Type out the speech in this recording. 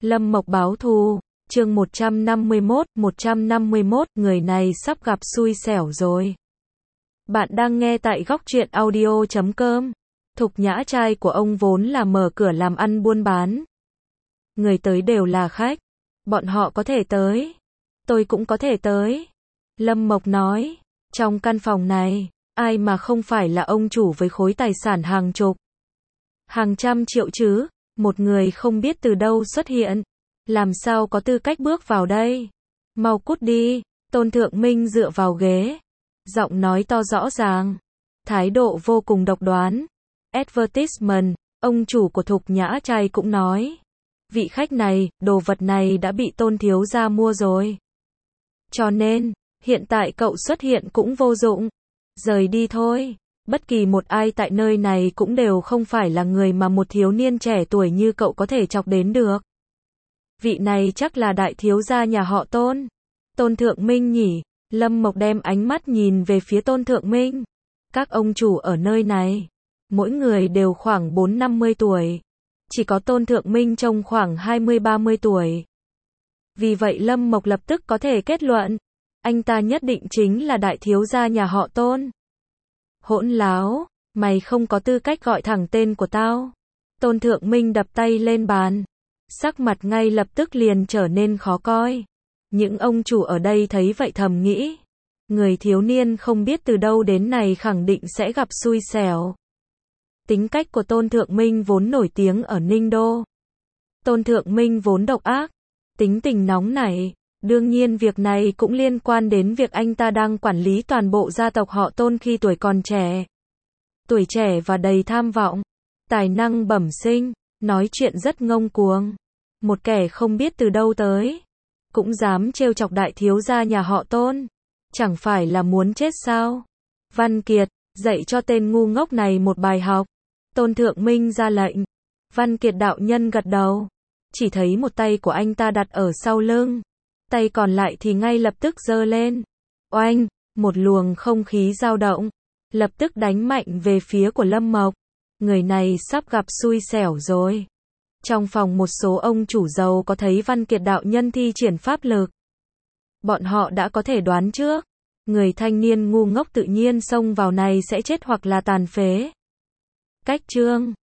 Lâm Mộc báo thù, chương 151, người này sắp gặp xui xẻo rồi. Bạn đang nghe tại góc truyện audio.com. Thục Nhã trai của ông vốn là mở cửa làm ăn buôn bán. Người tới đều là khách. Bọn họ có thể tới. Tôi cũng có thể tới. Lâm Mộc nói, trong căn phòng này, ai mà không phải là ông chủ với khối tài sản hàng chục, hàng trăm triệu chứ, một người không biết từ đâu xuất hiện, làm sao có tư cách bước vào đây. Mau cút đi, Tôn Thượng Minh dựa vào ghế, giọng nói to rõ ràng, thái độ vô cùng độc đoán. Advertisement, ông chủ của Thục Nhã trai cũng nói, vị khách này, đồ vật này đã bị Tôn thiếu gia mua rồi. Cho nên, hiện tại cậu xuất hiện cũng vô dụng. Rời đi thôi. Bất kỳ một ai tại nơi này cũng đều không phải là người mà một thiếu niên trẻ tuổi như cậu có thể chọc đến được. Vị này chắc là đại thiếu gia nhà họ Tôn. Tôn Thượng Minh nhỉ? Lâm Mộc đem ánh mắt nhìn về phía Tôn Thượng Minh. Các ông chủ ở nơi này, mỗi người đều khoảng 4-50 tuổi. Chỉ có Tôn Thượng Minh trông khoảng 20-30 tuổi. Vì vậy Lâm Mộc lập tức có thể kết luận, anh ta nhất định chính là đại thiếu gia nhà họ Tôn. Hỗn láo, mày không có tư cách gọi thẳng tên của tao. Tôn Thượng Minh đập tay lên bàn, sắc mặt ngay lập tức liền trở nên khó coi. Những ông chủ ở đây thấy vậy thầm nghĩ, người thiếu niên không biết từ đâu đến này khẳng định sẽ gặp xui xẻo. Tính cách của Tôn Thượng Minh vốn nổi tiếng ở Ninh Đô. Tôn Thượng Minh vốn độc ác, tính tình nóng nảy. Đương nhiên việc này cũng liên quan đến việc anh ta đang quản lý toàn bộ gia tộc họ Tôn khi tuổi còn trẻ. Tuổi trẻ và đầy tham vọng, tài năng bẩm sinh, nói chuyện rất ngông cuồng. Một kẻ không biết từ đâu tới, cũng dám trêu chọc đại thiếu gia nhà họ Tôn. Chẳng phải là muốn chết sao? Văn Kiệt, dạy cho tên ngu ngốc này một bài học. Tôn Thượng Minh ra lệnh. Văn Kiệt đạo nhân gật đầu. Chỉ thấy một tay của anh ta đặt ở sau lưng. Tay còn lại thì ngay lập tức giơ lên. Oanh, một luồng không khí dao động, lập tức đánh mạnh về phía của Lâm Mộc. Người này sắp gặp xui xẻo rồi. Trong phòng một số ông chủ giàu có thấy Văn Kiệt đạo nhân thi triển pháp lực. Bọn họ đã có thể đoán trước, người thanh niên ngu ngốc tự nhiên xông vào này sẽ chết hoặc là tàn phế. Cách chương